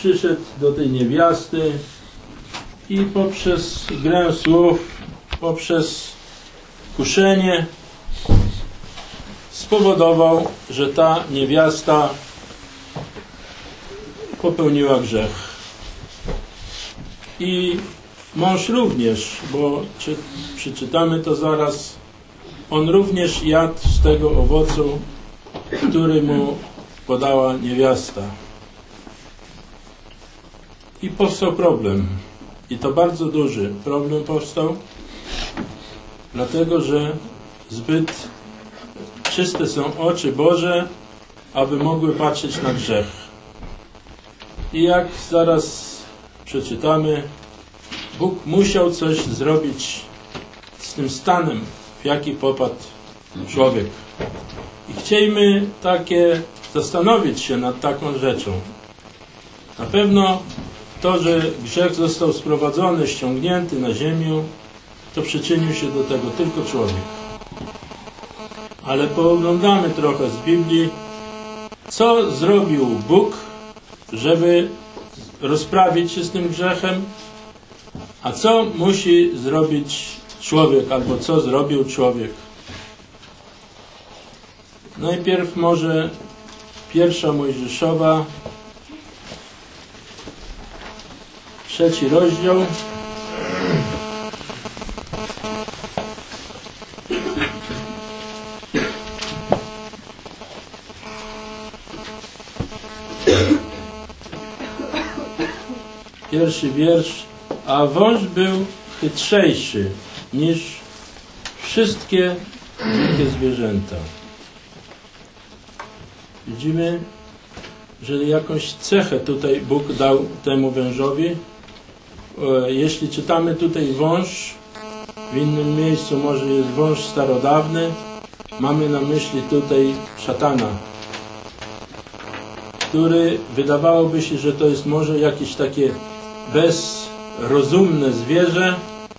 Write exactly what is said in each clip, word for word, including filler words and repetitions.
przyszedł do tej niewiasty i poprzez grę słów, poprzez kuszenie spowodował, że ta niewiasta popełniła grzech. I mąż również, bo czy, przeczytamy to zaraz, on również jadł z tego owocu, który mu podała niewiasta. I powstał problem. I to bardzo duży problem powstał, dlatego że zbyt czyste są oczy Boże, aby mogły patrzeć na grzech. I jak zaraz przeczytamy, Bóg musiał coś zrobić z tym stanem, w jaki popadł człowiek. I chcielibyśmy takie zastanowić się nad taką rzeczą. Na pewno to, że grzech został sprowadzony, ściągnięty na ziemię, to przyczynił się do tego tylko człowiek. Ale pooglądamy trochę z Biblii, co zrobił Bóg, żeby rozprawić się z tym grzechem, a co musi zrobić człowiek, albo co zrobił człowiek. Najpierw może pierwsza Mojżeszowa, trzeci rozdział. Pierwszy wiersz. A wąż był chytrzejszy niż wszystkie dzikie zwierzęta. Widzimy, że jakąś cechę tutaj Bóg dał temu wężowi. Jeśli czytamy tutaj wąż, w innym miejscu może jest wąż starodawny, mamy na myśli tutaj szatana, który wydawałoby się, że to jest może jakieś takie bezrozumne zwierzę,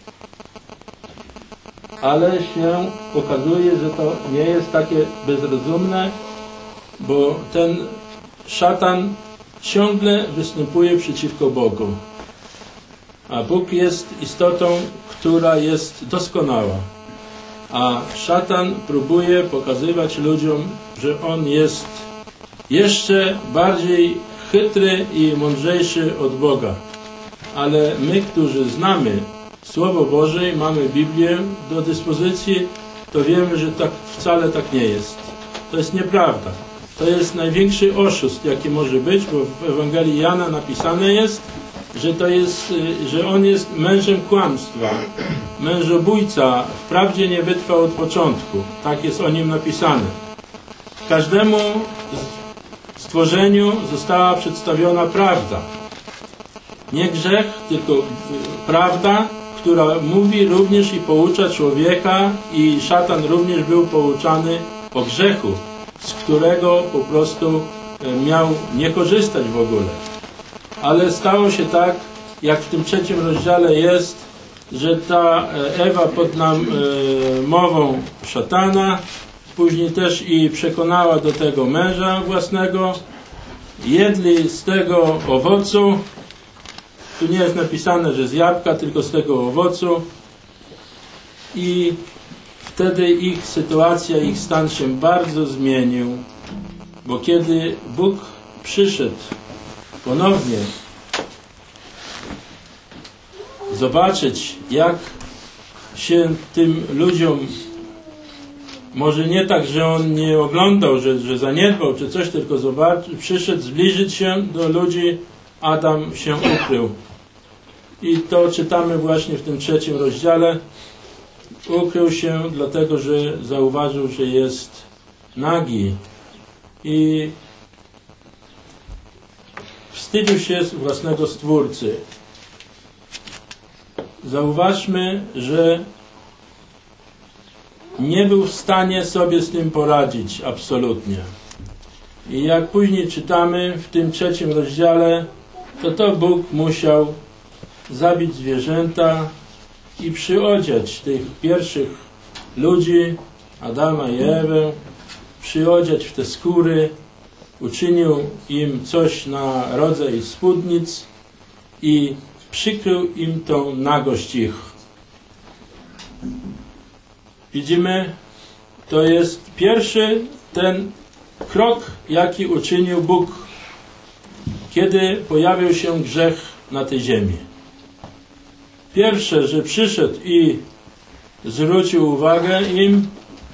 ale się okazuje, że to nie jest takie bezrozumne, bo ten szatan ciągle występuje przeciwko Bogu. A Bóg jest istotą, która jest doskonała. A szatan próbuje pokazywać ludziom, że on jest jeszcze bardziej chytry i mądrzejszy od Boga. Ale my, którzy znamy Słowo Boże i mamy Biblię do dyspozycji, to wiemy, że tak wcale tak nie jest. To jest nieprawda. To jest największy oszust, jaki może być, bo w Ewangelii Jana napisane jest, że to jest, że on jest mężem kłamstwa, mężobójca, wprawdzie nie wytrwał od początku. Tak jest o nim napisane. Każdemu stworzeniu została przedstawiona prawda. Nie grzech, tylko prawda, która mówi również i poucza człowieka, i szatan również był pouczany o grzechu, z którego po prostu miał nie korzystać w ogóle. Ale stało się tak, jak w tym trzecim rozdziale jest, że ta Ewa pod namową szatana później też i przekonała do tego męża własnego, jedli z tego owocu. Tu nie jest napisane, że z jabłka, tylko z tego owocu. I wtedy ich sytuacja, ich stan się bardzo zmienił. Bo kiedy Bóg przyszedł ponownie zobaczyć, jak się tym ludziom, może nie tak, że on nie oglądał, że, że zaniedbał, czy coś, tylko zobaczył, przyszedł zbliżyć się do ludzi, Adam się ukrył. I to czytamy właśnie w tym trzecim rozdziale. Ukrył się dlatego, że zauważył, że jest nagi. I wstydził się własnego Stwórcy. Zauważmy, że nie był w stanie sobie z tym poradzić absolutnie. I jak później czytamy w tym trzecim rozdziale, to to Bóg musiał zabić zwierzęta i przyodziać tych pierwszych ludzi, Adama i Ewę, przyodziać w te skóry uczynił im coś na rodzaj spódnic i przykrył im tą nagość ich. Widzimy, to jest pierwszy ten krok, jaki uczynił Bóg, kiedy pojawił się grzech na tej ziemi. Pierwsze, że przyszedł i zwrócił uwagę im,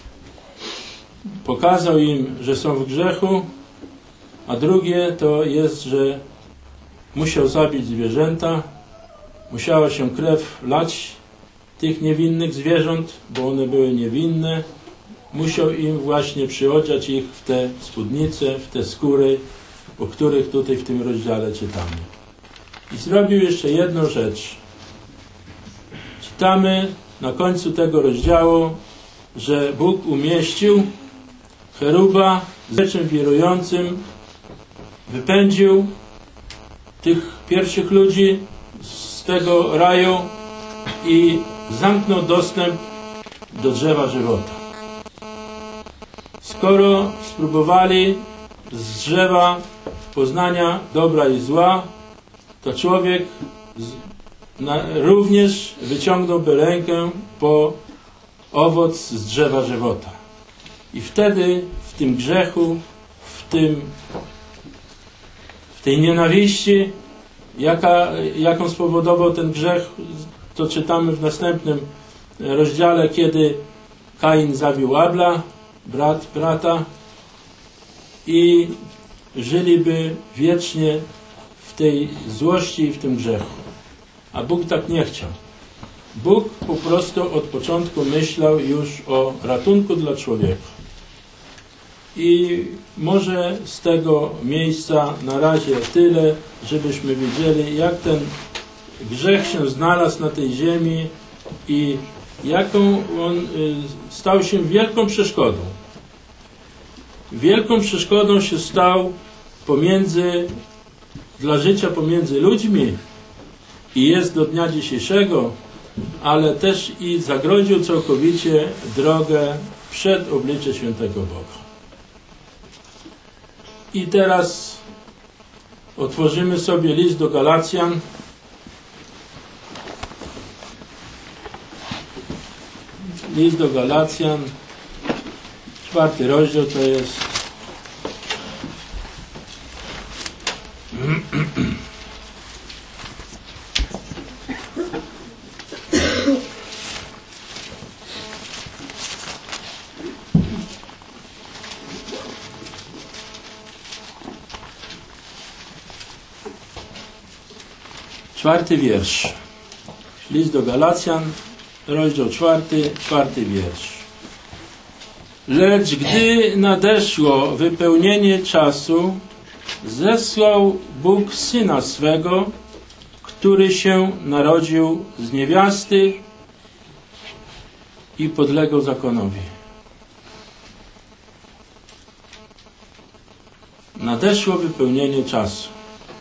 pokazał im, że są w grzechu, a drugie to jest, że musiał zabić zwierzęta, musiała się krew lać tych niewinnych zwierząt, bo one były niewinne. Musiał im właśnie przyodziać ich w te spódnice, w te skóry, o których tutaj w tym rozdziale czytamy. I zrobił jeszcze jedną rzecz. Czytamy na końcu tego rozdziału, że Bóg umieścił cheruba z mieczem wirującym, wypędził tych pierwszych ludzi z tego raju i zamknął dostęp do drzewa żywota. Skoro spróbowali z drzewa poznania dobra i zła, to człowiek z, na, również wyciągnąłby rękę po owoc z drzewa żywota. I wtedy w tym grzechu, w tym w tej nienawiści, jaka, jaką spowodował ten grzech, to czytamy w następnym rozdziale, kiedy Kain zabił Abla, brat brata, i żyliby wiecznie w tej złości i w tym grzechu. A Bóg tak nie chciał. Bóg po prostu od początku myślał już o ratunku dla człowieka. I może z tego miejsca na razie tyle, żebyśmy wiedzieli, jak ten grzech się znalazł na tej ziemi i jaką on stał się wielką przeszkodą. Wielką przeszkodą się stał pomiędzy, dla życia pomiędzy ludźmi i jest do dnia dzisiejszego, ale też i zagrodził całkowicie drogę przed oblicze świętego Boga. I teraz otworzymy sobie list do Galacjan. List do Galacjan, czwarty rozdział to jest. Czwarty wiersz. List do Galacjan, rozdział czwarty, czwarty wiersz. Lecz gdy nadeszło wypełnienie czasu, zesłał Bóg Syna swego, który się narodził z niewiasty i podlegał zakonowi. Nadeszło wypełnienie czasu.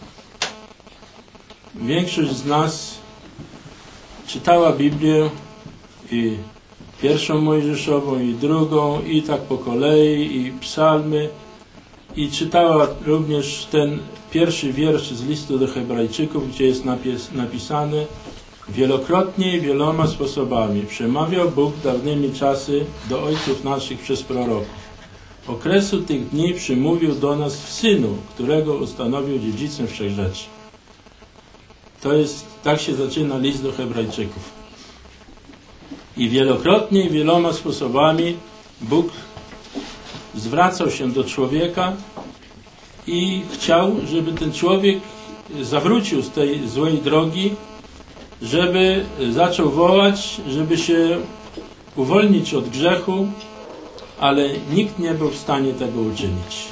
Większość z nas czytała Biblię, i pierwszą Mojżeszową, i drugą, i tak po kolei, i psalmy, i czytała również ten pierwszy wiersz z listu do Hebrajczyków, gdzie jest napis, napisane: wielokrotnie i wieloma sposobami przemawiał Bóg dawnymi czasy do ojców naszych przez proroków. Okresu tych dni przymówił do nas w Synu, którego ustanowił dziedzicem wszech rzeczy. To jest, tak się zaczyna list do Hebrajczyków. I wielokrotnie i wieloma sposobami Bóg zwracał się do człowieka i chciał, żeby ten człowiek zawrócił z tej złej drogi, żeby zaczął wołać, żeby się uwolnić od grzechu, ale nikt nie był w stanie tego uczynić.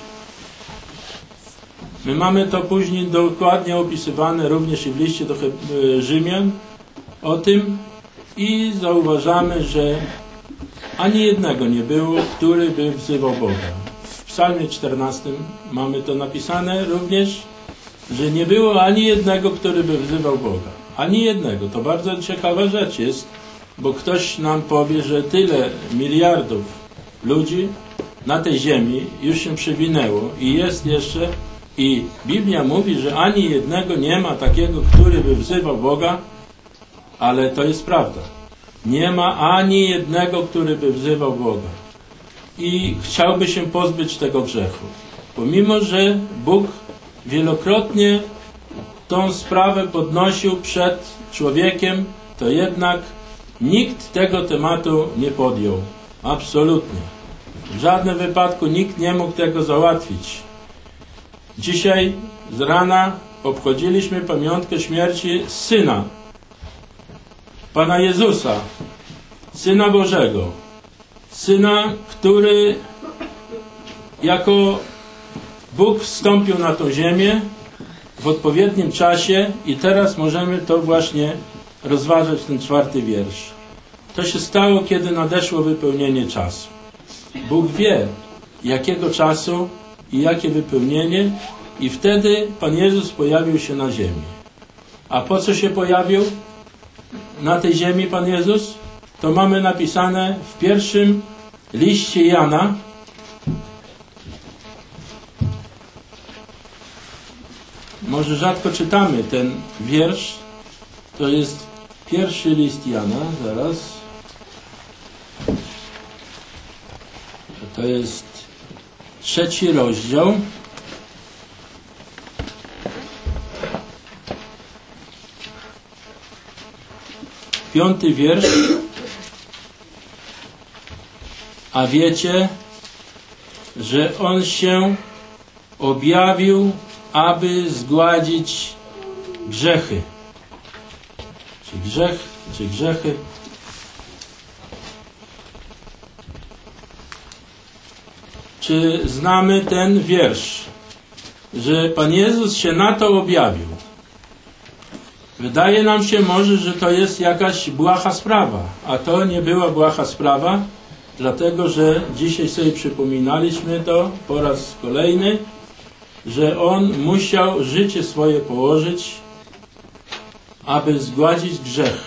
My mamy to później dokładnie opisywane również i w liście do Rzymian o tym i zauważamy, że ani jednego nie było, który by wzywał Boga. W psalmie czternastym mamy to napisane również, że nie było ani jednego, który by wzywał Boga. Ani jednego. To bardzo ciekawa rzecz jest, bo ktoś nam powie, że tyle miliardów ludzi na tej ziemi już się przewinęło i jest jeszcze, i Biblia mówi, że ani jednego nie ma takiego, który by wzywał Boga, ale to jest prawda. Nie ma ani jednego, który by wzywał Boga i chciałby się pozbyć tego grzechu. Pomimo, że Bóg wielokrotnie tą sprawę podnosił przed człowiekiem, to jednak nikt tego tematu nie podjął. Absolutnie. W żadnym wypadku nikt nie mógł tego załatwić. Dzisiaj z rana obchodziliśmy pamiątkę śmierci Syna, Pana Jezusa, Syna Bożego. Syna, który jako Bóg wstąpił na tą ziemię w odpowiednim czasie i teraz możemy to właśnie rozważać, ten czwarty wiersz. To się stało, kiedy nadeszło wypełnienie czasu. Bóg wie, jakiego czasu i jakie wypełnienie, i wtedy Pan Jezus pojawił się na ziemi. A po co się pojawił na tej ziemi Pan Jezus? To mamy napisane w pierwszym liście Jana, może rzadko czytamy ten wiersz, to jest pierwszy list Jana, zaraz. To jest trzeci rozdział. Piąty wiersz. A wiecie, że On się objawił, aby zgładzić grzechy. Czy grzech, czy grzechy. Czy znamy ten wiersz, że Pan Jezus się na to objawił? Wydaje nam się może, że to jest jakaś błaha sprawa, a to nie była błaha sprawa, dlatego że dzisiaj sobie przypominaliśmy to po raz kolejny, że On musiał życie swoje położyć, aby zgładzić grzech.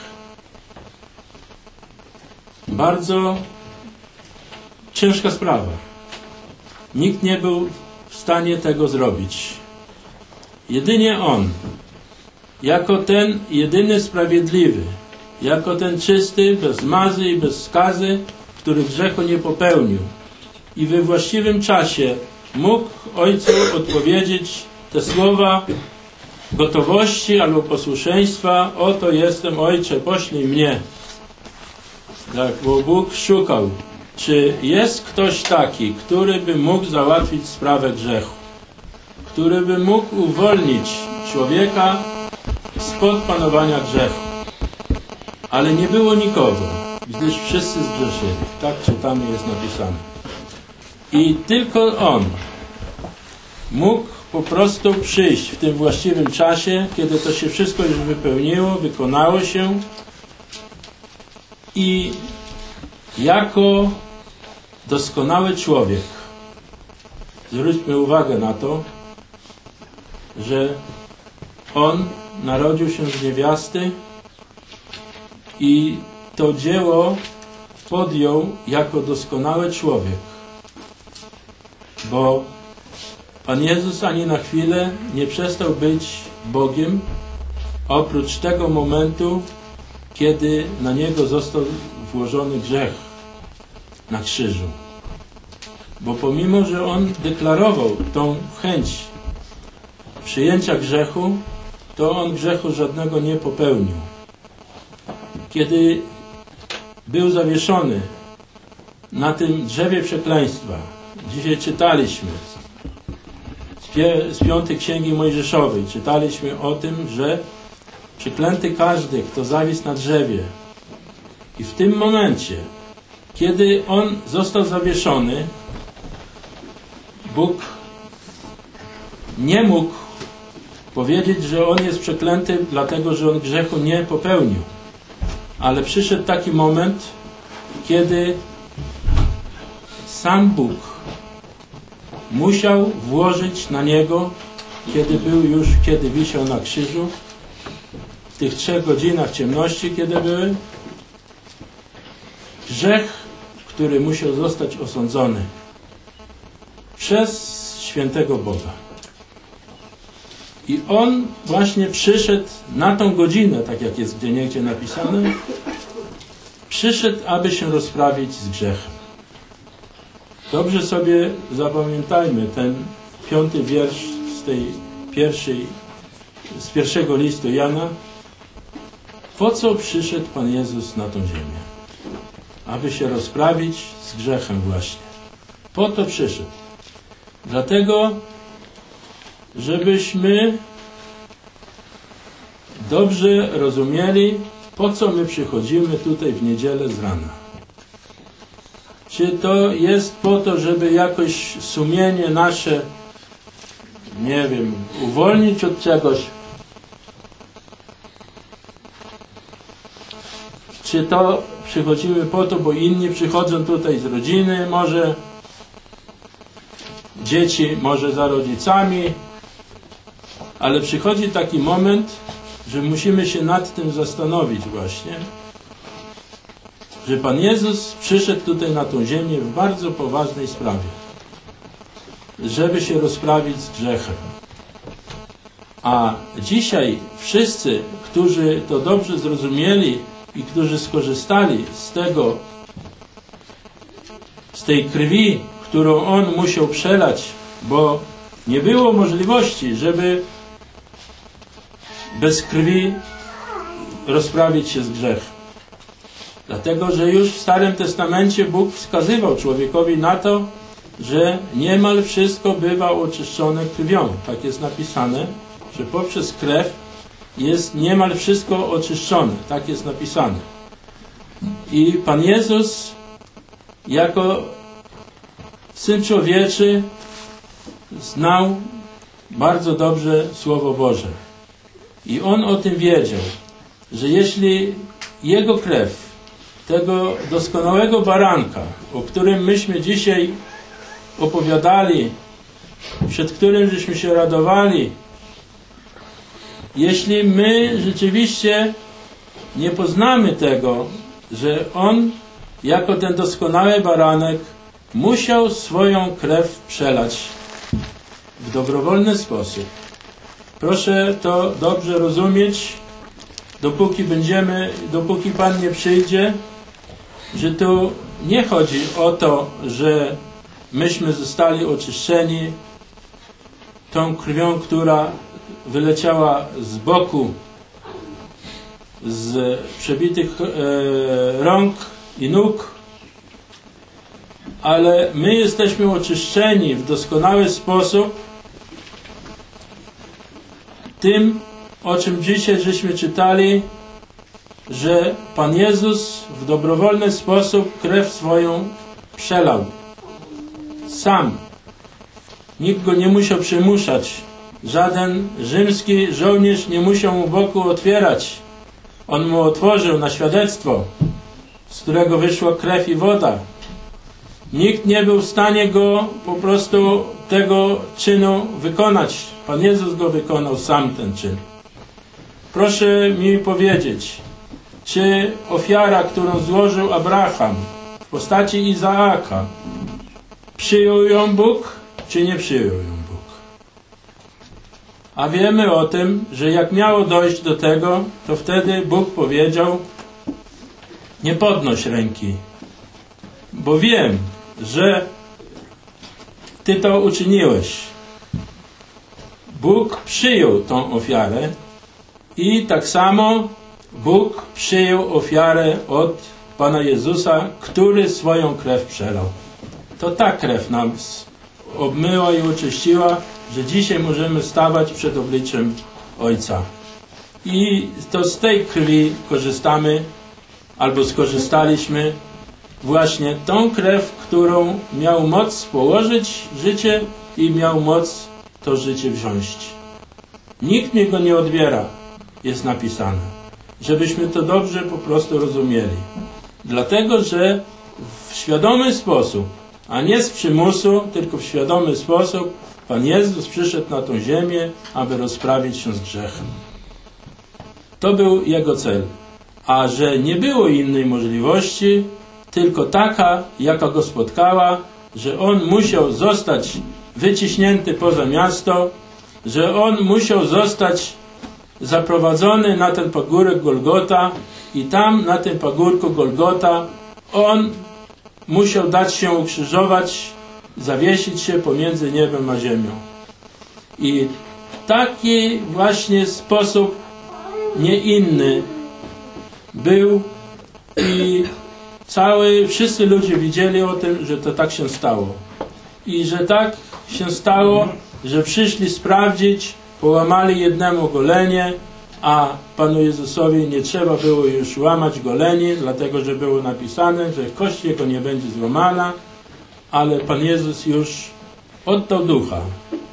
Bardzo ciężka sprawa. Nikt nie był w stanie tego zrobić. Jedynie On, jako ten jedyny sprawiedliwy, jako ten czysty, bez mazy i bez skazy, który grzechu nie popełnił i we właściwym czasie mógł Ojcu odpowiedzieć te słowa gotowości albo posłuszeństwa: oto jestem, Ojcze, poślij mnie. Tak, bo Bóg szukał, czy jest ktoś taki, który by mógł załatwić sprawę grzechu, który by mógł uwolnić człowieka spod panowania grzechu. Ale nie było nikogo, gdyż wszyscy zgrzeszyli. Tak czytamy, jest napisane. I tylko On mógł po prostu przyjść w tym właściwym czasie, kiedy to się wszystko już wypełniło, wykonało się, i jako doskonały człowiek, zwróćmy uwagę na to, że On narodził się z niewiasty i to dzieło podjął jako doskonały człowiek, bo Pan Jezus ani na chwilę nie przestał być Bogiem, oprócz tego momentu, kiedy na Niego został włożony grzech na krzyżu. Bo pomimo, że On deklarował tą chęć przyjęcia grzechu, to On grzechu żadnego nie popełnił. Kiedy był zawieszony na tym drzewie przekleństwa, dzisiaj czytaliśmy z piątej Księgi Mojżeszowej, czytaliśmy o tym, że przeklęty każdy, kto zawisł na drzewie. I w tym momencie, kiedy on został zawieszony, Bóg nie mógł powiedzieć, że on jest przeklęty, dlatego że on grzechu nie popełnił. Ale przyszedł taki moment, kiedy sam Bóg musiał włożyć na Niego, kiedy był już, kiedy wisiał na krzyżu, w tych trzech godzinach ciemności, kiedy były, grzech, który musiał zostać osądzony. przez świętego Boga. I On właśnie przyszedł na tą godzinę, tak jak jest gdzieniegdzie napisane, przyszedł, aby się rozprawić z grzechem. Dobrze sobie zapamiętajmy ten piąty wiersz z tej pierwszej, z pierwszego listu Jana. Po co przyszedł Pan Jezus na tą ziemię? Aby się rozprawić z grzechem właśnie. Po to przyszedł. Dlatego, żebyśmy dobrze rozumieli, po co my przychodzimy tutaj w niedzielę z rana. Czy to jest po to, żeby jakoś sumienie nasze, nie wiem, uwolnić od czegoś? Czy to przychodzimy po to, bo inni przychodzą tutaj z rodziny, może dzieci, może za rodzicami, ale przychodzi taki moment, że musimy się nad tym zastanowić właśnie, że Pan Jezus przyszedł tutaj na tą ziemię w bardzo poważnej sprawie, żeby się rozprawić z grzechem. A dzisiaj wszyscy, którzy to dobrze zrozumieli i którzy skorzystali z tego, z tej krwi, którą On musiał przelać, bo nie było możliwości, żeby bez krwi rozprawić się z grzechem. Dlatego, że już w Starym Testamencie Bóg wskazywał człowiekowi na to, że niemal wszystko bywa oczyszczone krwią. Tak jest napisane, że poprzez krew jest niemal wszystko oczyszczone. Tak jest napisane. I Pan Jezus jako Syn Człowieczy znał bardzo dobrze Słowo Boże. I On o tym wiedział, że jeśli Jego krew, tego doskonałego baranka, o którym myśmy dzisiaj opowiadali, przed którym żeśmy się radowali, jeśli my rzeczywiście nie poznamy tego, że On jako ten doskonały baranek musiał swoją krew przelać w dobrowolny sposób. Proszę to dobrze rozumieć, dopóki będziemy, dopóki Pan nie przyjdzie, że tu nie chodzi o to, że myśmy zostali oczyszczeni tą krwią, która wyleciała z boku, z przebitych e, rąk i nóg, ale my jesteśmy oczyszczeni w doskonały sposób tym, o czym dzisiaj żeśmy czytali, że Pan Jezus w dobrowolny sposób krew swoją przelał. Sam. Nikt go nie musiał przymuszać. Żaden rzymski żołnierz nie musiał mu boku otwierać. On mu otworzył na świadectwo, z którego wyszła krew i woda. Nikt nie był w stanie go po prostu tego czynu wykonać. Pan Jezus go wykonał sam, ten czyn. Proszę mi powiedzieć, czy ofiara, którą złożył Abraham w postaci Izaaka, przyjął ją Bóg, czy nie przyjął ją Bóg? A wiemy o tym, że jak miało dojść do tego, to wtedy Bóg powiedział: nie podnoś ręki, bo wiem, że Ty to uczyniłeś. Bóg przyjął tą ofiarę i tak samo Bóg przyjął ofiarę od Pana Jezusa, który swoją krew przelał. To ta krew nam obmyła i oczyściła, że dzisiaj możemy stawać przed obliczem Ojca. I to z tej krwi korzystamy, albo skorzystaliśmy, właśnie tą krew, którą miał moc położyć życie i miał moc to życie wziąć. Nikt mi go nie odbiera, jest napisane. Żebyśmy to dobrze po prostu rozumieli. Dlatego, że w świadomy sposób, a nie z przymusu, tylko w świadomy sposób Pan Jezus przyszedł na tą ziemię, aby rozprawić się z grzechem. To był Jego cel. A że nie było innej możliwości, tylko taka, jaka Go spotkała, że on musiał zostać wyciśnięty poza miasto, że on musiał zostać zaprowadzony na ten pagórek Golgota i tam na tym pagórku Golgota on musiał dać się ukrzyżować, zawiesić się pomiędzy niebem a ziemią. I taki właśnie sposób, nie inny, był i cały, wszyscy ludzie widzieli o tym, że to tak się stało. I że tak się stało, że przyszli sprawdzić, połamali jednemu golenie, a Panu Jezusowi nie trzeba było już łamać goleni, dlatego że było napisane, że kość jego nie będzie złamana, ale Pan Jezus już oddał ducha,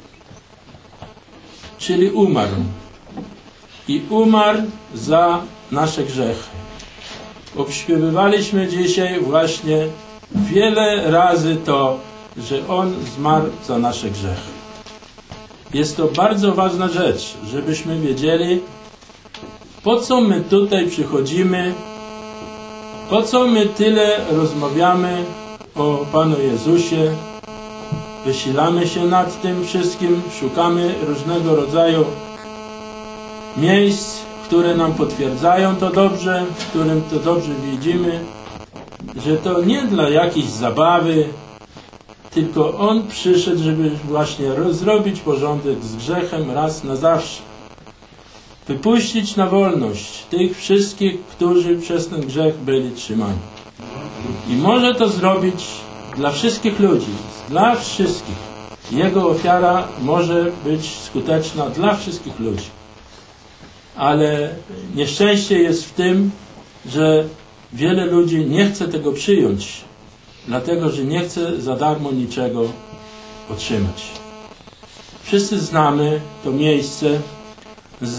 czyli umarł. I umarł za nasze grzechy. Obśpiewywaliśmy dzisiaj właśnie wiele razy to, że On zmarł za nasze grzechy. Jest to bardzo ważna rzecz, żebyśmy wiedzieli, po co my tutaj przychodzimy, po co my tyle rozmawiamy o Panu Jezusie, wysilamy się nad tym wszystkim, szukamy różnego rodzaju miejsc, które nam potwierdzają to dobrze, w którym to dobrze widzimy, że to nie dla jakiejś zabawy, tylko On przyszedł, żeby właśnie zrobić porządek z grzechem raz na zawsze. Wypuścić na wolność tych wszystkich, którzy przez ten grzech byli trzymani. I może to zrobić dla wszystkich ludzi, dla wszystkich. Jego ofiara może być skuteczna dla wszystkich ludzi. Ale nieszczęście jest w tym, że wiele ludzi nie chce tego przyjąć, dlatego że nie chce za darmo niczego otrzymać. Wszyscy znamy to miejsce z,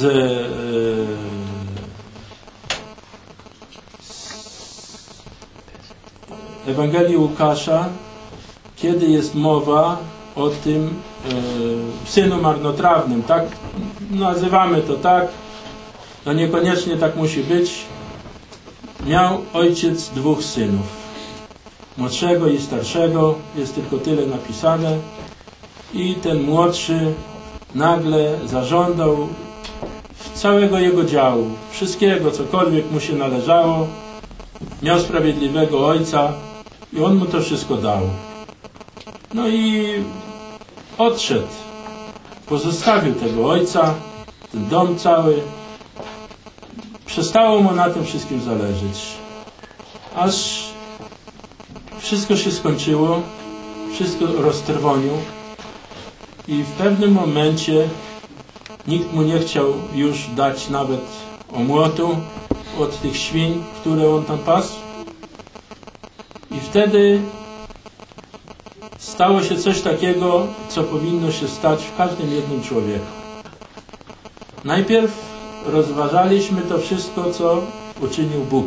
z Ewangelii Łukasza, kiedy jest mowa o tym e, synu marnotrawnym, tak? Nazywamy to tak, no niekoniecznie tak musi być. Miał ojciec dwóch synów, młodszego i starszego, jest tylko tyle napisane, i ten młodszy nagle zażądał całego jego działu, wszystkiego, cokolwiek mu się należało. Miał sprawiedliwego ojca i on mu to wszystko dał. No i odszedł, pozostawił tego ojca, ten dom cały. Przestało mu na tym wszystkim zależeć. Aż wszystko się skończyło, wszystko roztrwonił i w pewnym momencie nikt mu nie chciał już dać nawet omłotu od tych świń, które on tam pasł. I wtedy stało się coś takiego, co powinno się stać w każdym jednym człowieku. Najpierw rozważaliśmy to wszystko, co uczynił Bóg.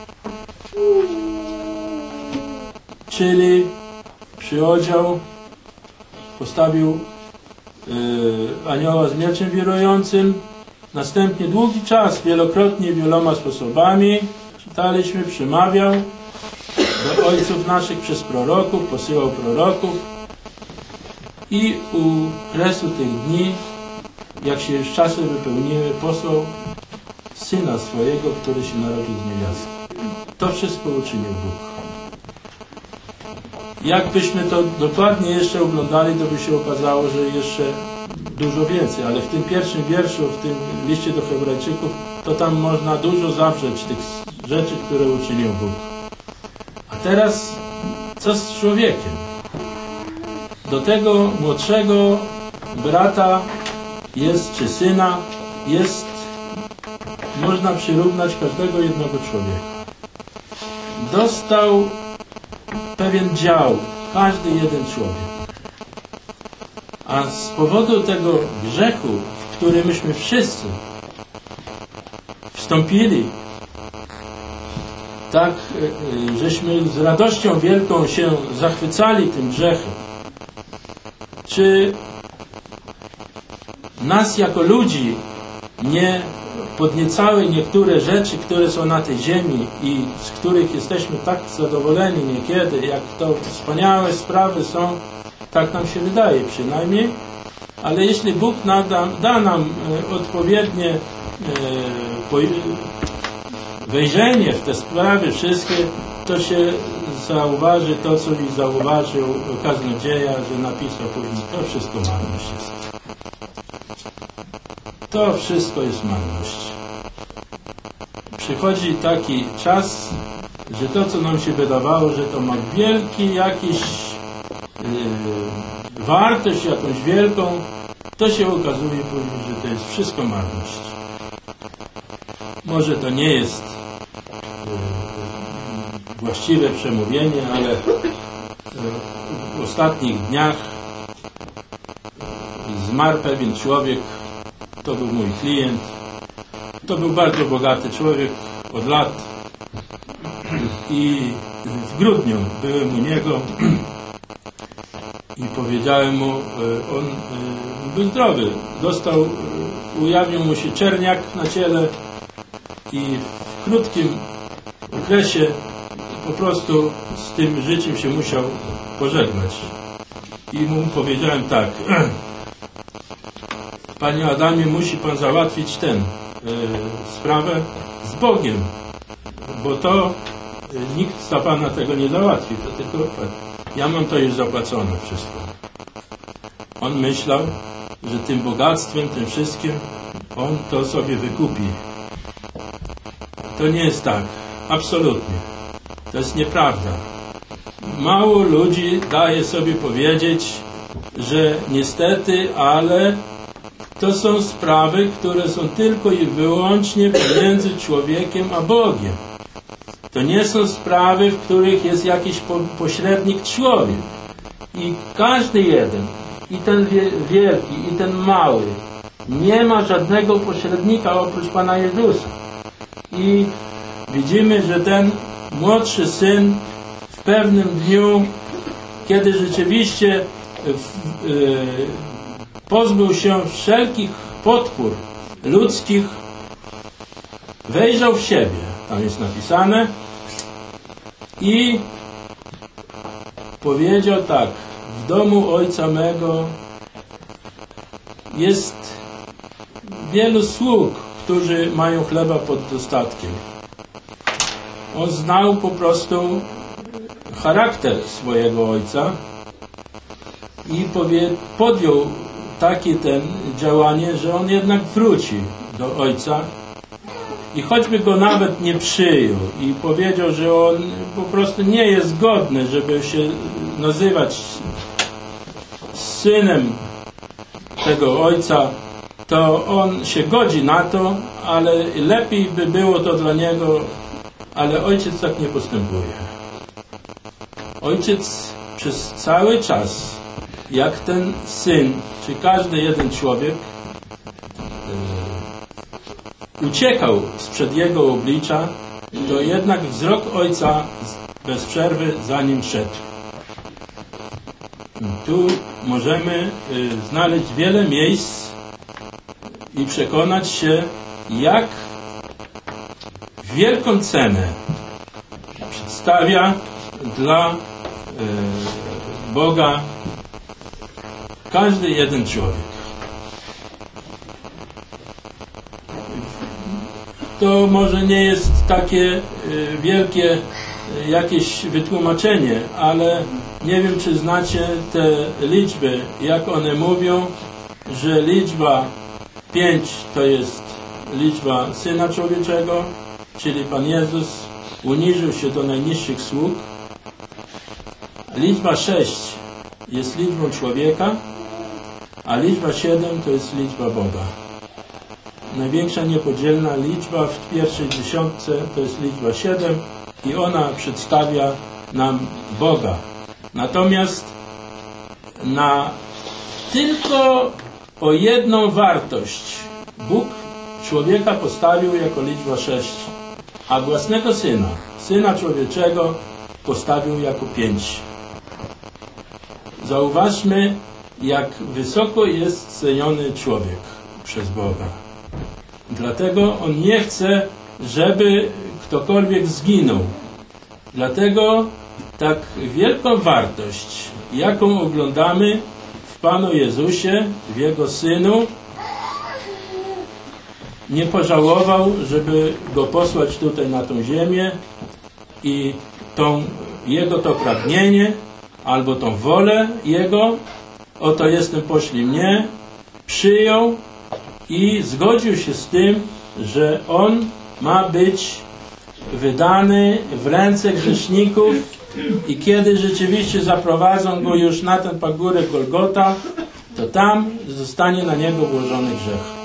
Czyli przyodział, postawił yy, anioła z mieczem wirującym. Następnie długi czas, wielokrotnie, wieloma sposobami, czytaliśmy, przemawiał do ojców naszych przez proroków, posyłał proroków i u kresu tych dni, jak się już czasy wypełniły, posłał Syna swojego, który się narodził z niewiasty. To wszystko uczynił Bóg. Jakbyśmy to dokładnie jeszcze oglądali, to by się okazało, że jeszcze dużo więcej, ale w tym pierwszym wierszu, w tym liście do Hebrajczyków, to tam można dużo zawrzeć tych rzeczy, które uczynił Bóg. A teraz co z człowiekiem? Do tego młodszego brata jest, czy syna, jest, można przyrównać każdego jednego człowieka. Dostał pewien dział, każdy jeden człowiek. A z powodu tego grzechu, w który myśmy wszyscy wstąpili, tak, żeśmy z radością wielką się zachwycali tym grzechem, czy nas jako ludzi nie podniecały niektóre rzeczy, które są na tej ziemi i z których jesteśmy tak zadowoleni niekiedy, jak to wspaniałe sprawy są, tak nam się wydaje przynajmniej, ale jeśli Bóg nada, da nam e, odpowiednie e, po, wejrzenie w te sprawy wszystkie, to się zauważy to, co i zauważył kaznodzieja, że napisał później, to wszystko marność jest. To wszystko jest marność. Przychodzi taki czas, że to, co nam się wydawało, że to ma wielki jakiś yy, wartość, jakąś wielką, to się okazuje później, że to jest wszystko marność. Może to nie jest yy, właściwe przemówienie, ale yy, w ostatnich dniach zmarł pewien człowiek. To był mój klient. To był bardzo bogaty człowiek od lat. I w grudniu byłem u niego i powiedziałem mu, on był zdrowy. Dostał, ujawnił mu się czerniak na ciele i w krótkim okresie po prostu z tym życiem się musiał pożegnać. I mu powiedziałem tak: Panie Adamie, musi Pan załatwić tę y, sprawę z Bogiem, bo to y, nikt za Pana tego nie załatwi, to tylko ja mam to już zapłacone wszystko. On myślał, że tym bogactwem, tym wszystkim, on to sobie wykupi. To nie jest tak. Absolutnie. To jest nieprawda. Mało ludzi daje sobie powiedzieć, że niestety, ale to są sprawy, które są tylko i wyłącznie pomiędzy człowiekiem a Bogiem. To nie są sprawy, w których jest jakiś po, pośrednik człowiek. I każdy jeden, i ten wielki, i ten mały, nie ma żadnego pośrednika oprócz Pana Jezusa. I widzimy, że ten młodszy syn w pewnym dniu, kiedy rzeczywiście w, yy, pozbył się wszelkich podpór ludzkich, wejrzał w siebie, tam jest napisane, i powiedział tak: w domu Ojca mego jest wielu sług, którzy mają chleba pod dostatkiem. On znał po prostu charakter swojego ojca i powie, podjął takie ten działanie, że on jednak wróci do ojca i choćby go nawet nie przyjął i powiedział, że on po prostu nie jest godny, żeby się nazywać synem tego ojca, to on się godzi na to, ale lepiej by było to dla niego, ale ojciec tak nie postępuje. Ojciec przez cały czas, jak ten syn, czy każdy jeden człowiek, yy, uciekał sprzed jego oblicza, to jednak wzrok ojca bez przerwy za nim szedł. Tu możemy yy, znaleźć wiele miejsc i przekonać się, jak wielką cenę przedstawia dla yy, Boga każdy jeden człowiek. To może nie jest takie y, wielkie y, jakieś wytłumaczenie, ale nie wiem, czy znacie te liczby, jak one mówią, że liczba pięć to jest liczba Syna Człowieczego, czyli Pan Jezus uniżył się do najniższych sług. Liczba sześć jest liczbą człowieka, a liczba siedem to jest liczba Boga. Największa niepodzielna liczba w pierwszej dziesiątce to jest liczba siedem i ona przedstawia nam Boga. Natomiast na tylko o jedną wartość Bóg człowieka postawił jako liczba sześć, a własnego Syna, Syna Człowieczego postawił jako pięć. Zauważmy, jak wysoko jest ceniony człowiek przez Boga. Dlatego On nie chce, żeby ktokolwiek zginął. Dlatego tak wielką wartość, jaką oglądamy w Panu Jezusie, w Jego Synu, nie pożałował, żeby Go posłać tutaj na tą ziemię i tą, Jego to pragnienie, albo tą wolę Jego, oto jestem, poślij mnie, przyjął i zgodził się z tym, że On ma być wydany w ręce grzeszników i kiedy rzeczywiście zaprowadzą Go już na ten pagórek Golgota, to tam zostanie na Niego włożony grzech.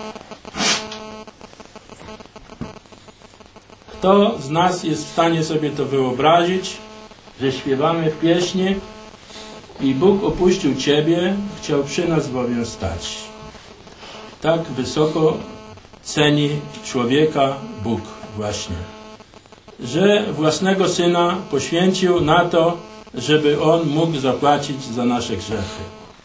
Kto z nas jest w stanie sobie to wyobrazić, że śpiewamy w pieśni i Bóg opuścił Ciebie, chciał przy nas bowiem stać. Tak wysoko ceni człowieka Bóg właśnie, że własnego Syna poświęcił na to, żeby On mógł zapłacić za nasze grzechy.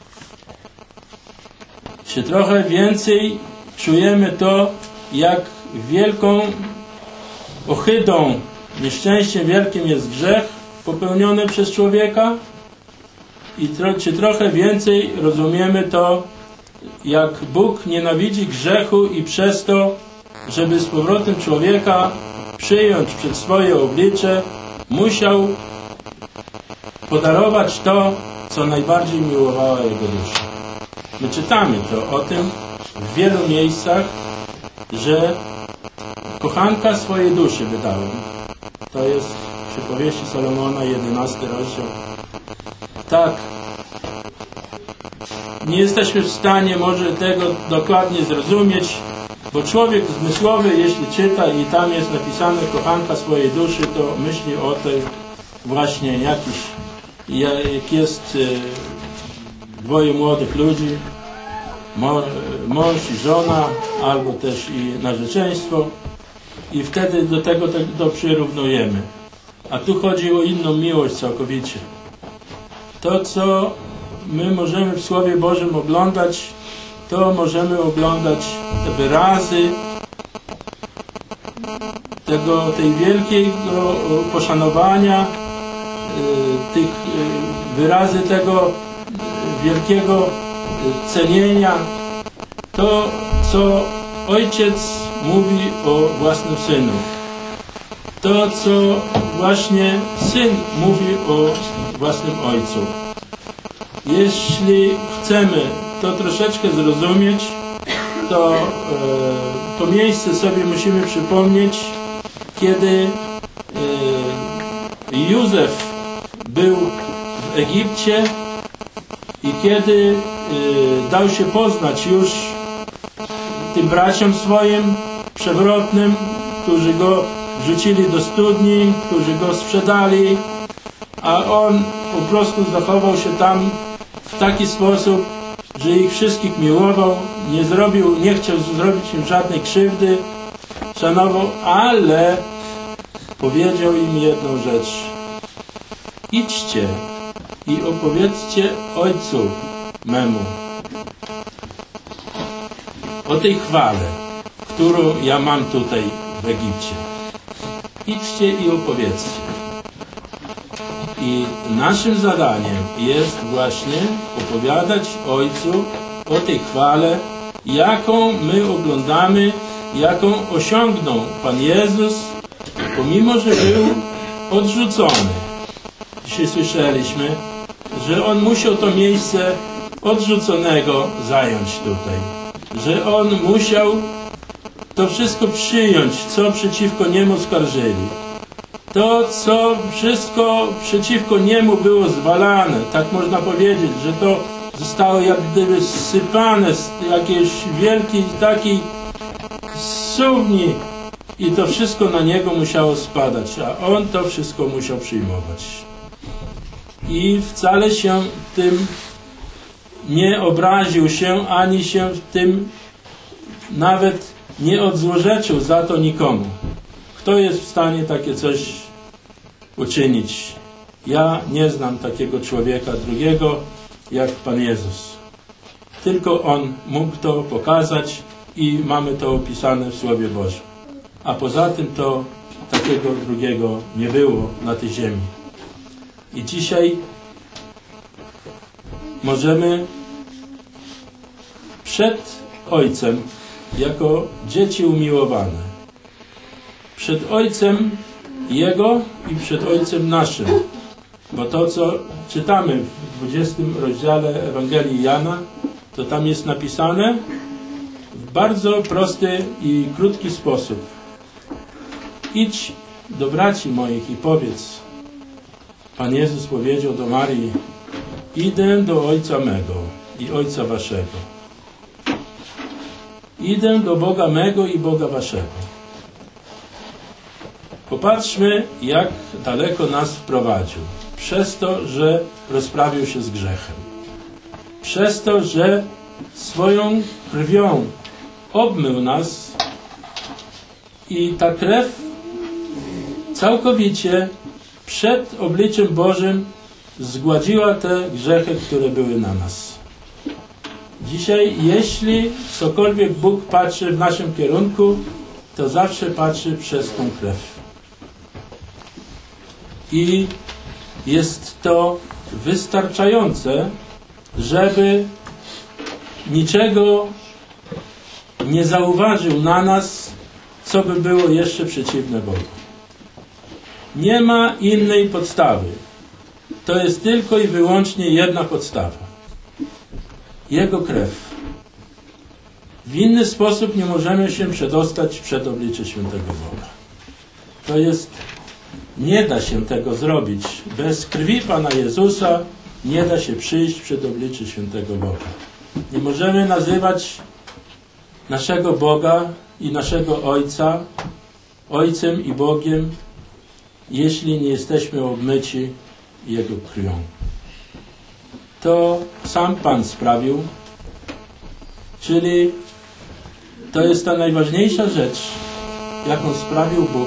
Czy trochę więcej czujemy to, jak wielką ohydą, nieszczęściem wielkim jest grzech popełniony przez człowieka? I tro, czy trochę więcej rozumiemy to, jak Bóg nienawidzi grzechu i przez to, żeby z powrotem człowieka przyjąć przed swoje oblicze, musiał podarować to, co najbardziej miłowała Jego dusza. My czytamy to o tym w wielu miejscach, że kochanka swojej duszy wydałem. To jest w przypowieści Salomona, jedenasty rozdział. Tak, nie jesteśmy w stanie może tego dokładnie zrozumieć, bo człowiek zmysłowy, jeśli czyta i tam jest napisane kochanka swojej duszy, to myśli o tej właśnie jakiś, jak jest dwoje młodych ludzi, mąż i żona, albo też i narzeczeństwo, i wtedy do tego to przyrównujemy. A tu chodzi o inną miłość całkowicie. To, co my możemy w Słowie Bożym oglądać, to możemy oglądać te wyrazy tego, tej wielkiego poszanowania, tych wyrazy tego wielkiego cenienia, to, co Ojciec mówi o własnym Synu, to, co właśnie Syn mówi o własnym Ojcu. Jeśli chcemy to troszeczkę zrozumieć, to e, to miejsce sobie musimy przypomnieć, kiedy e, Józef był w Egipcie i kiedy e, dał się poznać już tym braciom swoim przewrotnym, którzy go wrzucili do studni, którzy go sprzedali, a on po prostu zachował się tam w taki sposób, że ich wszystkich miłował, nie zrobił, nie chciał zrobić im żadnej krzywdy, szanował, ale powiedział im jedną rzecz: idźcie i opowiedzcie Ojcu memu o tej chwale, którą ja mam tutaj w Egipcie. Idźcie i opowiedzcie. I naszym zadaniem jest właśnie opowiadać Ojcu o tej chwale, jaką my oglądamy, jaką osiągnął Pan Jezus, pomimo że był odrzucony. Dzisiaj słyszeliśmy, że On musiał to miejsce odrzuconego zająć tutaj. Że On musiał to wszystko przyjąć, co przeciwko Niemu skarżyli. To, co wszystko przeciwko Niemu było zwalane, tak można powiedzieć, że to zostało jak gdyby zsypane z jakiejś wielkiej takiej sumni i to wszystko na Niego musiało spadać, a On to wszystko musiał przyjmować. I wcale się tym nie obraził się, ani się tym nawet nie odzłorzeczył za to nikomu. Kto jest w stanie takie coś uczynić? Ja nie znam takiego człowieka drugiego jak Pan Jezus. Tylko On mógł to pokazać i mamy to opisane w Słowie Bożym. A poza tym to takiego drugiego nie było na tej ziemi. I dzisiaj możemy przed Ojcem, jako dzieci umiłowane, przed Ojcem Jego i przed Ojcem naszym, bo to, co czytamy w dwudziestym rozdziale Ewangelii Jana, to tam jest napisane w bardzo prosty i krótki sposób. Idź do braci moich i powiedz, Pan Jezus powiedział do Marii, idę do Ojca mego i Ojca waszego. Idę do Boga mego i Boga waszego. Popatrzmy, jak daleko nas wprowadził. Przez to, że rozprawił się z grzechem. Przez to, że swoją krwią obmył nas i ta krew całkowicie przed obliczem Bożym zgładziła te grzechy, które były na nas. Dzisiaj, jeśli cokolwiek Bóg patrzy w naszym kierunku, to zawsze patrzy przez tą krew. I jest to wystarczające, żeby niczego nie zauważył na nas, co by było jeszcze przeciwne Bogu. Nie ma innej podstawy. To jest tylko i wyłącznie jedna podstawa. Jego krew. W inny sposób nie możemy się przedostać przed oblicze świętego Boga. To jest, nie da się tego zrobić. Bez krwi Pana Jezusa nie da się przyjść przed oblicze świętego Boga. Nie możemy nazywać naszego Boga i naszego Ojca Ojcem i Bogiem, jeśli nie jesteśmy obmyci Jego krwią. To sam Pan sprawił, czyli to jest ta najważniejsza rzecz, jaką sprawił Bóg,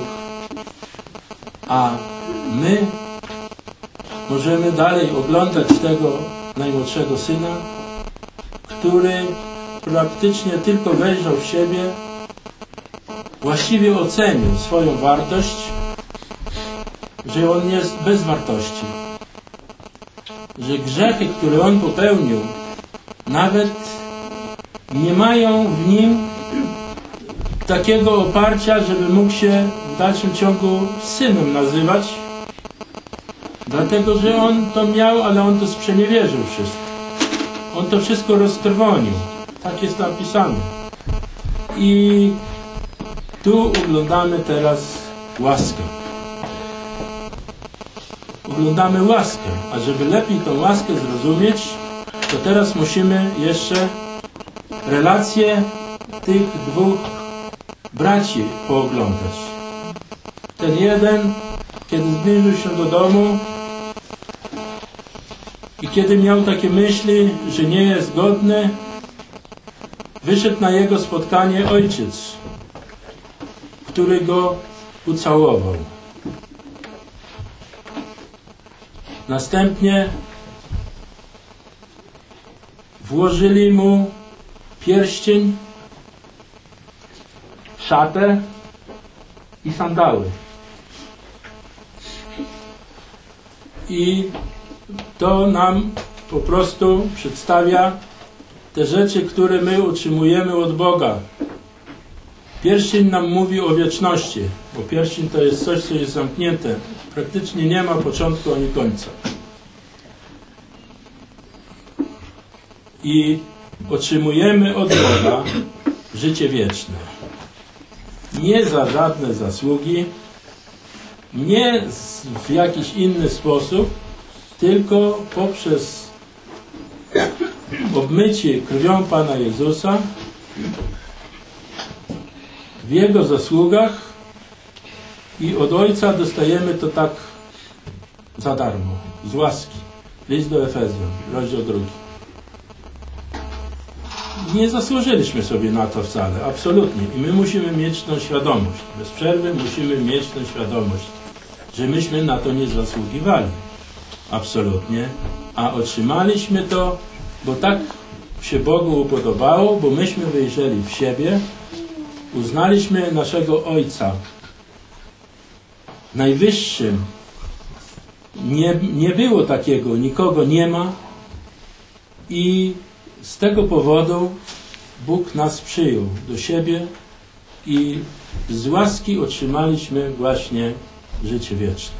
a my możemy dalej oglądać tego najmłodszego Syna, który praktycznie tylko wejrzał w siebie, właściwie ocenił swoją wartość, że on jest bez wartości, że grzechy, które on popełnił, nawet nie mają w nim takiego oparcia, żeby mógł się w dalszym ciągu synem nazywać, dlatego że on to miał, ale on to sprzeniewierzył wszystko. On to wszystko roztrwonił. Tak jest napisane. I tu oglądamy teraz łaskę. Oglądamy łaskę, a żeby lepiej tą łaskę zrozumieć, to teraz musimy jeszcze relacje tych dwóch braci pooglądać. Ten jeden, kiedy zbliżył się do domu i kiedy miał takie myśli, że nie jest godny, wyszedł na jego spotkanie ojciec, który go ucałował. Następnie włożyli mu pierścień, szatę i sandały. I to nam po prostu przedstawia te rzeczy, które my otrzymujemy od Boga. Pierścień nam mówi o wieczności, bo pierścień to jest coś, co jest zamknięte. Praktycznie nie ma początku ani końca. I otrzymujemy od Boga życie wieczne. Nie za żadne zasługi, nie w jakiś inny sposób, tylko poprzez obmycie krwią Pana Jezusa w Jego zasługach i od Ojca dostajemy to tak za darmo, z łaski. List do Efezjan, rozdział drugi. Nie zasłużyliśmy sobie na to wcale, absolutnie. I my musimy mieć tą świadomość. Bez przerwy musimy mieć tą świadomość, że myśmy na to nie zasługiwali. Absolutnie. A otrzymaliśmy to, bo tak się Bogu upodobało, bo myśmy wyjrzeli w siebie, uznaliśmy naszego Ojca najwyższym. Nie, nie było takiego, nikogo nie ma i z tego powodu Bóg nas przyjął do siebie i z łaski otrzymaliśmy właśnie życie wieczne.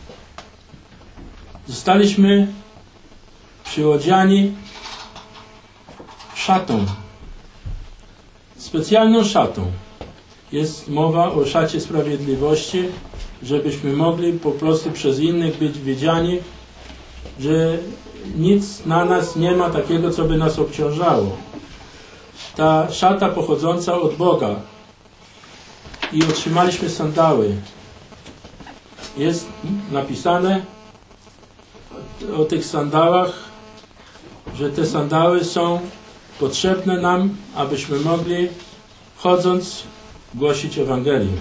Zostaliśmy przyodziani szatą, specjalną szatą. Jest mowa o szacie sprawiedliwości, żebyśmy mogli po prostu przez innych być wiedziani, że nic na nas nie ma takiego, co by nas obciążało. Ta szata pochodząca od Boga i otrzymaliśmy sandały. Jest napisane o tych sandałach, że te sandały są potrzebne nam, abyśmy mogli, chodząc, głosić Ewangelię.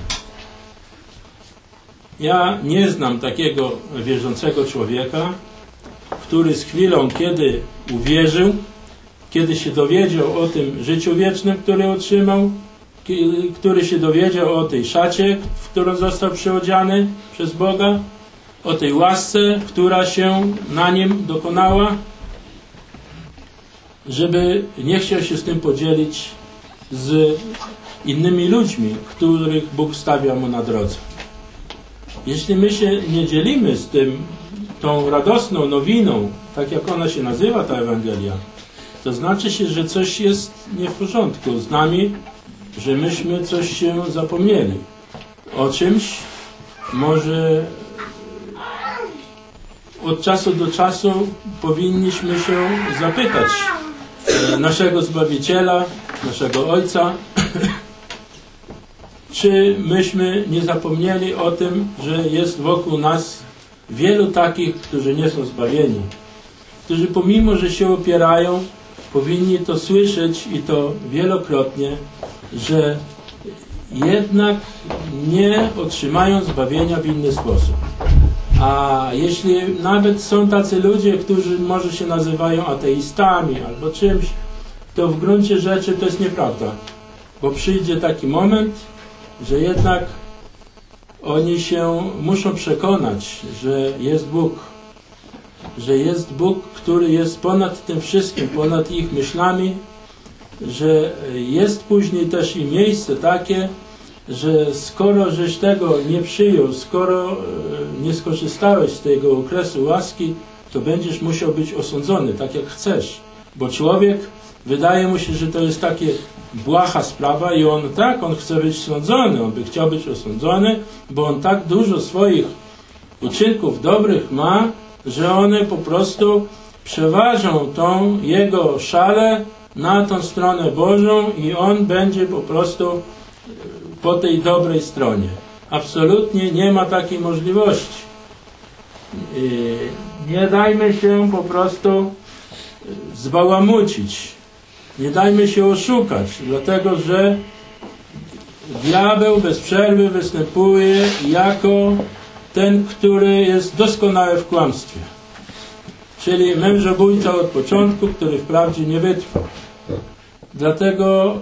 Ja nie znam takiego wierzącego człowieka, który z chwilą, kiedy uwierzył, kiedy się dowiedział o tym życiu wiecznym, które otrzymał, który się dowiedział o tej szacie, w którą został przyodziany przez Boga, o tej łasce, która się na nim dokonała, żeby nie chciał się z tym podzielić z innymi ludźmi, których Bóg stawia mu na drodze. Jeśli my się nie dzielimy z tym, tą radosną nowiną, tak jak ona się nazywa, ta Ewangelia, to znaczy się, że coś jest nie w porządku z nami, że myśmy coś się zapomnieli o czymś. Może od czasu do czasu powinniśmy się zapytać naszego Zbawiciela, naszego Ojca, czy myśmy nie zapomnieli o tym, że jest wokół nas wielu takich, którzy nie są zbawieni, którzy pomimo, że się opierają, powinni to słyszeć i to wielokrotnie, że jednak nie otrzymają zbawienia w inny sposób. A jeśli nawet są tacy ludzie, którzy może się nazywają ateistami albo czymś, to w gruncie rzeczy to jest nieprawda. Bo przyjdzie taki moment, że jednak oni się muszą przekonać, że jest Bóg. Że jest Bóg, który jest ponad tym wszystkim, ponad ich myślami, że jest później też i miejsce takie, że skoro żeś tego nie przyjął, skoro nie skorzystałeś z tego okresu łaski, to będziesz musiał być osądzony, tak jak chcesz. Bo człowiek, wydaje mu się, że to jest takie błaha sprawa i on tak, on chce być sądzony, on by chciał być osądzony, bo on tak dużo swoich uczynków dobrych ma, że one po prostu przeważą tą jego szalę na tą stronę Bożą i on będzie po prostu po tej dobrej stronie. Absolutnie nie ma takiej możliwości. Nie dajmy się po prostu zbałamucić. Nie dajmy się oszukać, dlatego że diabeł bez przerwy występuje jako ten, który jest doskonały w kłamstwie. Czyli mężobójca od początku, który wprawdzie nie wytrwał. Dlatego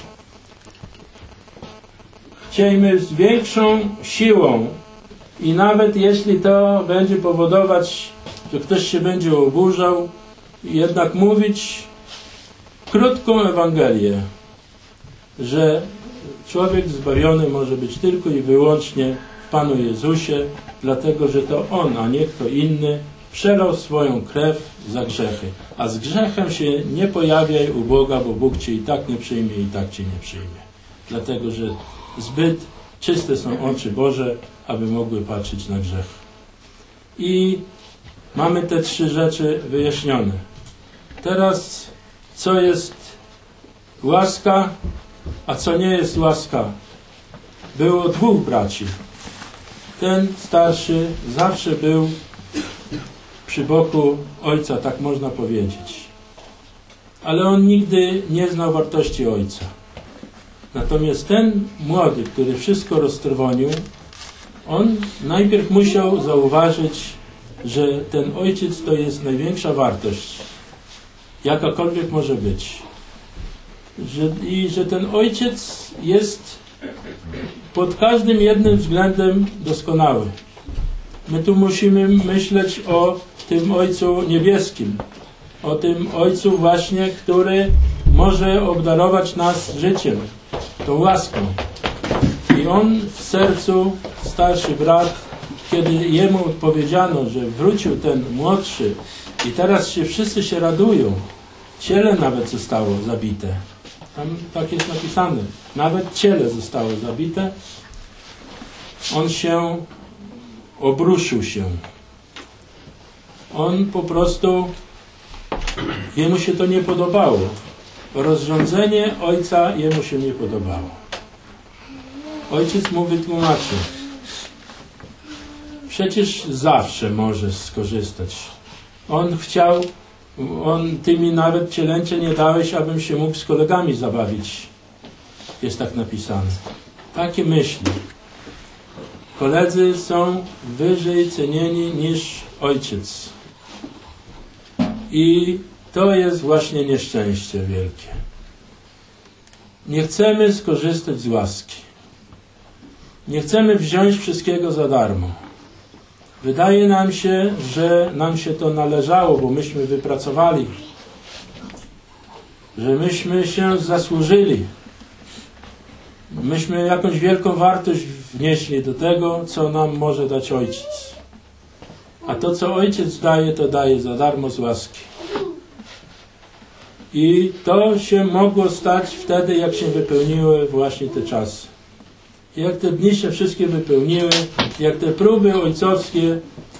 chciejmy z większą siłą i nawet jeśli to będzie powodować, że ktoś się będzie oburzał, jednak mówić krótką Ewangelię, że człowiek zbawiony może być tylko i wyłącznie w Panu Jezusie, dlatego że to On, a nie kto inny, przelał swoją krew za grzechy. A z grzechem się nie pojawiaj u Boga, bo Bóg Cię i tak nie przyjmie, i tak Cię nie przyjmie. Dlatego, że zbyt czyste są oczy Boże, aby mogły patrzeć na grzech. I mamy te trzy rzeczy wyjaśnione. Teraz, co jest łaska, a co nie jest łaska? Było dwóch braci. Ten starszy zawsze był przy boku ojca, tak można powiedzieć. Ale on nigdy nie znał wartości ojca. Natomiast ten młody, który wszystko roztrwonił, on najpierw musiał zauważyć, że ten ojciec to jest największa wartość. jakakolwiek może być. Że, I że ten ojciec jest pod każdym jednym względem doskonały. My tu musimy myśleć o tym Ojcu Niebieskim, o tym Ojcu właśnie, który może obdarować nas życiem, tą łaską. I on w sercu, starszy brat, kiedy jemu powiedziano, że wrócił ten młodszy i teraz się wszyscy się radują, ciele nawet zostało zabite. Tam tak jest napisane. Nawet ciele zostało zabite. On się obruszył się. On po prostu, jemu się to nie podobało. Rozrządzenie ojca jemu się nie podobało. Ojciec mu wytłumaczył. Przecież zawsze możesz skorzystać. On chciał, on, ty mi nawet cielęcie nie dałeś, abym się mógł z kolegami zabawić. Jest tak napisane. Takie myśli. Koledzy są wyżej cenieni niż ojciec. I to jest właśnie nieszczęście wielkie. Nie chcemy skorzystać z łaski. Nie chcemy wziąć wszystkiego za darmo. Wydaje nam się, że nam się to należało, bo myśmy wypracowali, że myśmy się zasłużyli. Myśmy jakąś wielką wartość wnieśli do tego, co nam może dać Ojciec. A to, co Ojciec daje, to daje za darmo z łaski. I to się mogło stać wtedy, jak się wypełniły właśnie te czasy. Jak te dni się wszystkie wypełniły, jak te próby ojcowskie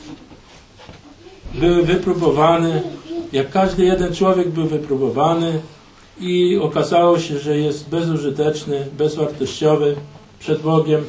były wypróbowane, jak każdy jeden człowiek był wypróbowany i okazało się, że jest bezużyteczny, bezwartościowy przed Bogiem,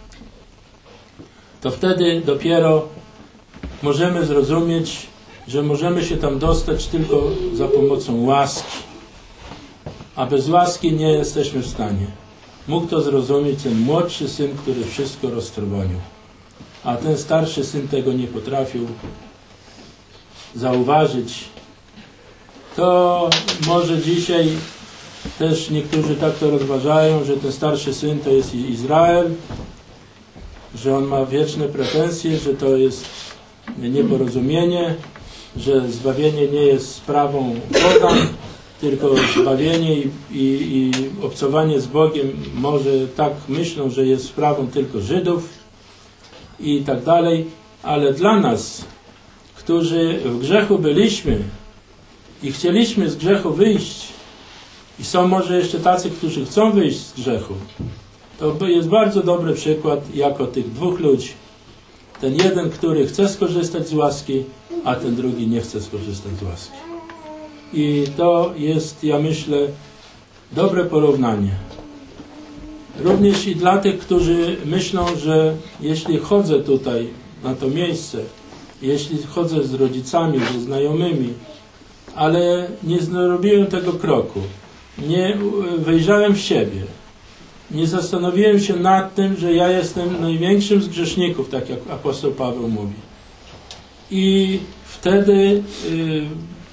to wtedy dopiero możemy zrozumieć, że możemy się tam dostać tylko za pomocą łaski. A bez łaski nie jesteśmy w stanie. Mógł to zrozumieć ten młodszy syn, który wszystko roztrwonił. A ten starszy syn tego nie potrafił zauważyć. To może dzisiaj też niektórzy tak to rozważają, że ten starszy syn to jest Izrael, że on ma wieczne pretensje, że to jest nieporozumienie, że zbawienie nie jest sprawą Boga, tylko zbawienie i, i, i obcowanie z Bogiem może tak myślą, że jest sprawą tylko Żydów i tak dalej, ale dla nas, którzy w grzechu byliśmy i chcieliśmy z grzechu wyjść i są może jeszcze tacy, którzy chcą wyjść z grzechu, to jest bardzo dobry przykład jako tych dwóch ludzi. Ten jeden, który chce skorzystać z łaski, a ten drugi nie chce skorzystać z łaski. I to jest, ja myślę, dobre porównanie. Również i dla tych, którzy myślą, że jeśli chodzę tutaj na to miejsce, jeśli chodzę z rodzicami, ze znajomymi, ale nie zrobiłem tego kroku, nie wejrzałem w siebie, nie zastanowiłem się nad tym, że ja jestem największym z grzeszników, tak jak apostoł Paweł mówi. I wtedy yy,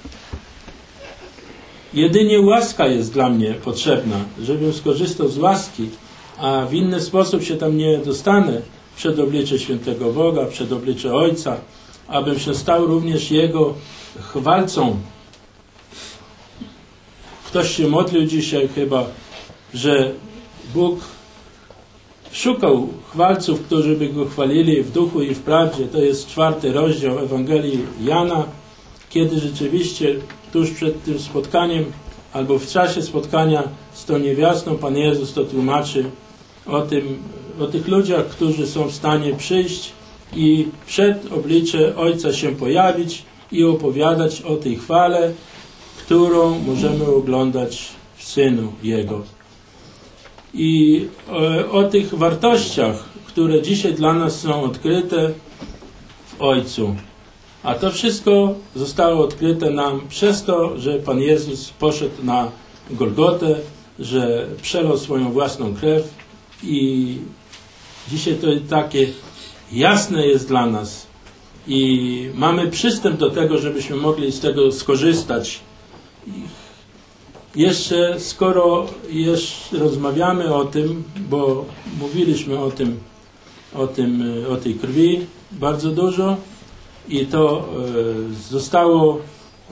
jedynie łaska jest dla mnie potrzebna, żebym skorzystał z łaski, a w inny sposób się tam nie dostanę przed oblicze świętego Boga, przed oblicze Ojca, abym się stał również Jego chwalcą. Ktoś się modlił dzisiaj chyba, że Bóg szukał chwalców, którzy by Go chwalili w duchu i w prawdzie. To jest czwarty rozdział Ewangelii Jana, kiedy rzeczywiście tuż przed tym spotkaniem, albo w czasie spotkania z tą niewiastą, Pan Jezus to tłumaczy o tym, o tych ludziach, którzy są w stanie przyjść i przed oblicze Ojca się pojawić i opowiadać o tej chwale, którą możemy oglądać w Synu Jego. I o, o tych wartościach, które dzisiaj dla nas są odkryte w Ojcu. A to wszystko zostało odkryte nam przez to, że Pan Jezus poszedł na Golgotę, że przelał swoją własną krew i dzisiaj to takie jasne jest dla nas i mamy przystęp do tego, żebyśmy mogli z tego skorzystać jeszcze skoro jeszcze rozmawiamy o tym, bo mówiliśmy o tym, o tym, o tej krwi bardzo dużo i to e, zostało e,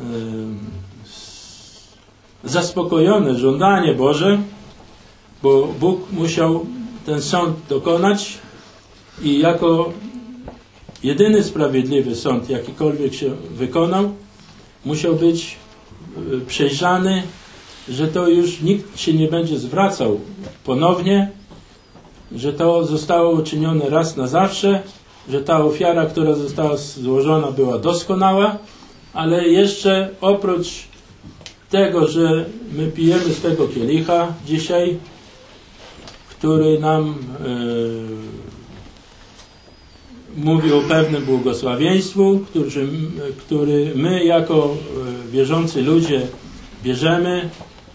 zaspokojone żądanie Boże, bo Bóg musiał ten sąd dokonać i jako jedyny sprawiedliwy sąd, jakikolwiek się wykonał, musiał być przejrzany, że to już nikt się nie będzie zwracał ponownie, że to zostało uczynione raz na zawsze, że ta ofiara, która została złożona, była doskonała, ale jeszcze oprócz tego, że my pijemy z tego kielicha dzisiaj, który nam e, mówi o pewnym błogosławieństwu, który, który my jako wierzący ludzie bierzemy,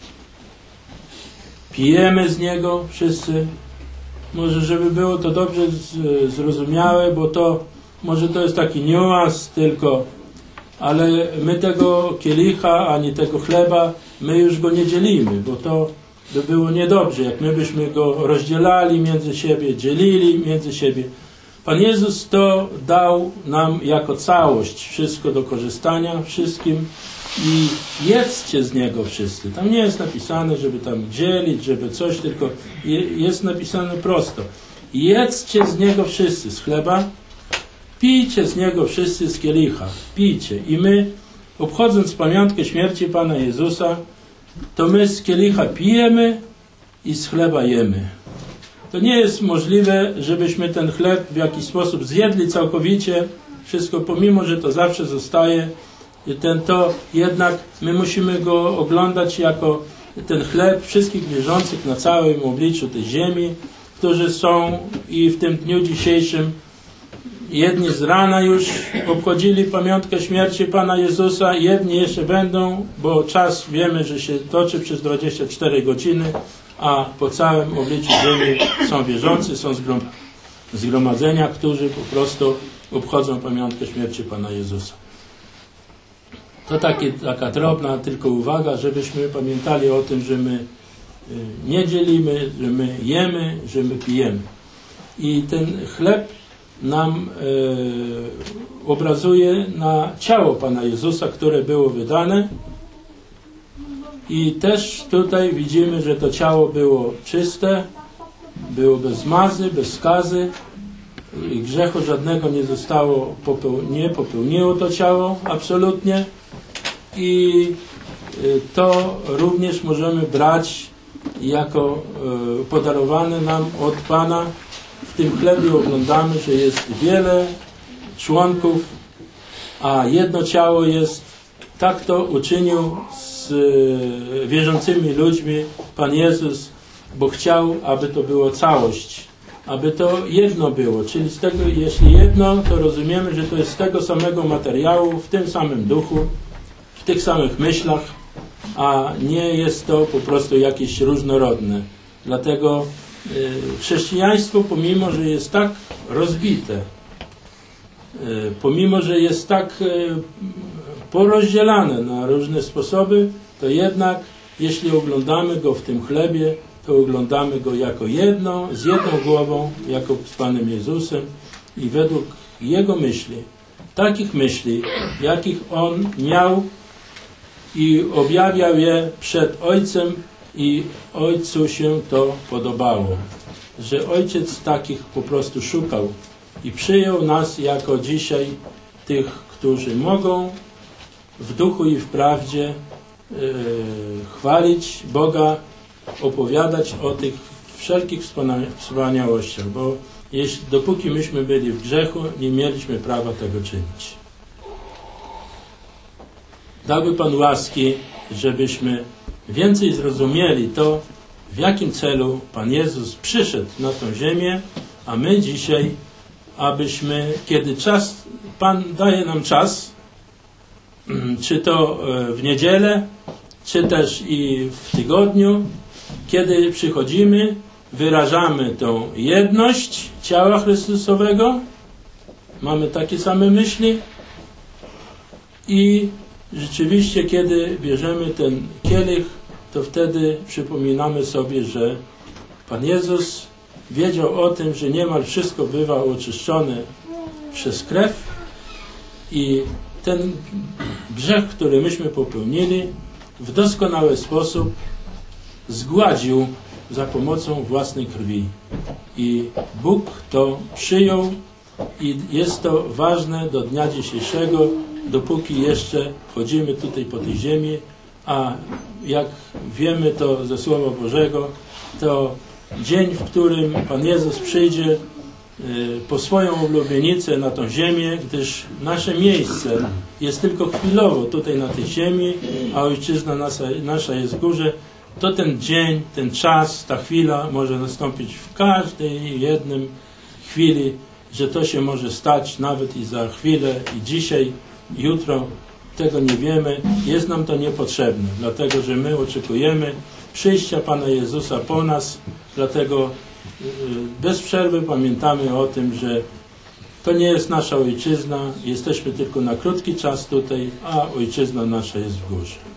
pijemy z niego wszyscy. Może żeby było to dobrze z, zrozumiałe, bo to może to jest taki niuans tylko, ale my tego kielicha, ani tego chleba, my już go nie dzielimy, bo to by było niedobrze, jak my byśmy go rozdzielali między siebie, dzielili między siebie. Pan Jezus to dał nam jako całość, wszystko do korzystania, wszystkim i jedzcie z niego wszyscy. Tam nie jest napisane, żeby tam dzielić, żeby coś, tylko je, jest napisane prosto. Jedzcie z niego wszyscy z chleba, pijcie z niego wszyscy z kielicha, pijcie. I my, obchodząc pamiątkę śmierci Pana Jezusa, to my z kielicha pijemy i z chleba jemy. To nie jest możliwe, żebyśmy ten chleb w jakiś sposób zjedli całkowicie, wszystko, pomimo że to zawsze zostaje, ten to jednak my musimy go oglądać jako ten chleb wszystkich wierzących na całym obliczu tej ziemi, którzy są i w tym dniu dzisiejszym jedni z rana już obchodzili pamiątkę śmierci Pana Jezusa, jedni jeszcze będą, bo czas wiemy, że się toczy przez dwadzieścia cztery godziny, a po całym obliczu ziemi są wierzący, są zgromadzenia, którzy po prostu obchodzą pamiątkę śmierci Pana Jezusa. To takie, taka drobna tylko uwaga, żebyśmy pamiętali o tym, że my nie dzielimy, że my jemy, że my pijemy. I ten chleb nam e, obrazuje na ciało Pana Jezusa, które było wydane. I też tutaj widzimy, że to ciało było czyste, było bez mazy, bez skazy. I grzechu żadnego nie zostało, popeł, nie popełniło to ciało, absolutnie. I to również możemy brać jako podarowane nam od Pana. W tym chlebie oglądamy, że jest wiele członków, a jedno ciało jest. Tak to uczynił z wierzącymi ludźmi Pan Jezus, bo chciał, aby to było całość, aby to jedno było. Czyli z tego, jeśli jedno, to rozumiemy, że to jest z tego samego materiału, w tym samym duchu, w tych samych myślach, a nie jest to po prostu jakieś różnorodne. Dlatego y, chrześcijaństwo, pomimo że jest tak rozbite, y, pomimo że jest tak y, porozdzielane na różne sposoby, to jednak jeśli oglądamy go w tym chlebie, to oglądamy go jako jedno, z jedną głową, jako z Panem Jezusem i według Jego myśli, takich myśli, jakich On miał i objawiał je przed Ojcem i Ojcu się to podobało. Że Ojciec takich po prostu szukał i przyjął nas jako dzisiaj tych, którzy mogą w duchu i w prawdzie yy, chwalić Boga, opowiadać o tych wszelkich wspaniałościach, bo jeśli, dopóki myśmy byli w grzechu, nie mieliśmy prawa tego czynić. Dałby Pan łaski, żebyśmy więcej zrozumieli to, w jakim celu Pan Jezus przyszedł na tą ziemię, a my dzisiaj, abyśmy, kiedy czas, Pan daje nam czas, czy to w niedzielę, czy też i w tygodniu, kiedy przychodzimy, wyrażamy tą jedność ciała Chrystusowego, mamy takie same myśli i rzeczywiście, kiedy bierzemy ten kielich to wtedy przypominamy sobie, że Pan Jezus wiedział o tym, że niemal wszystko bywa oczyszczone przez krew i ten grzech, który myśmy popełnili, w doskonały sposób zgładził za pomocą własnej krwi. I Bóg to przyjął i jest to ważne do dnia dzisiejszego, dopóki jeszcze chodzimy tutaj po tej ziemi, a jak wiemy to ze Słowa Bożego, to dzień, w którym Pan Jezus przyjdzie po swoją oblubienicę na tą ziemię, gdyż nasze miejsce jest tylko chwilowo tutaj na tej ziemi, a Ojczyzna nasza, nasza jest w górze, to ten dzień, ten czas, ta chwila może nastąpić w każdej jednym chwili, że to się może stać nawet i za chwilę, i dzisiaj, jutro, tego nie wiemy, jest nam to niepotrzebne, dlatego że my oczekujemy przyjścia Pana Jezusa po nas, dlatego bez przerwy pamiętamy o tym, że to nie jest nasza Ojczyzna, jesteśmy tylko na krótki czas tutaj, a Ojczyzna nasza jest w górze.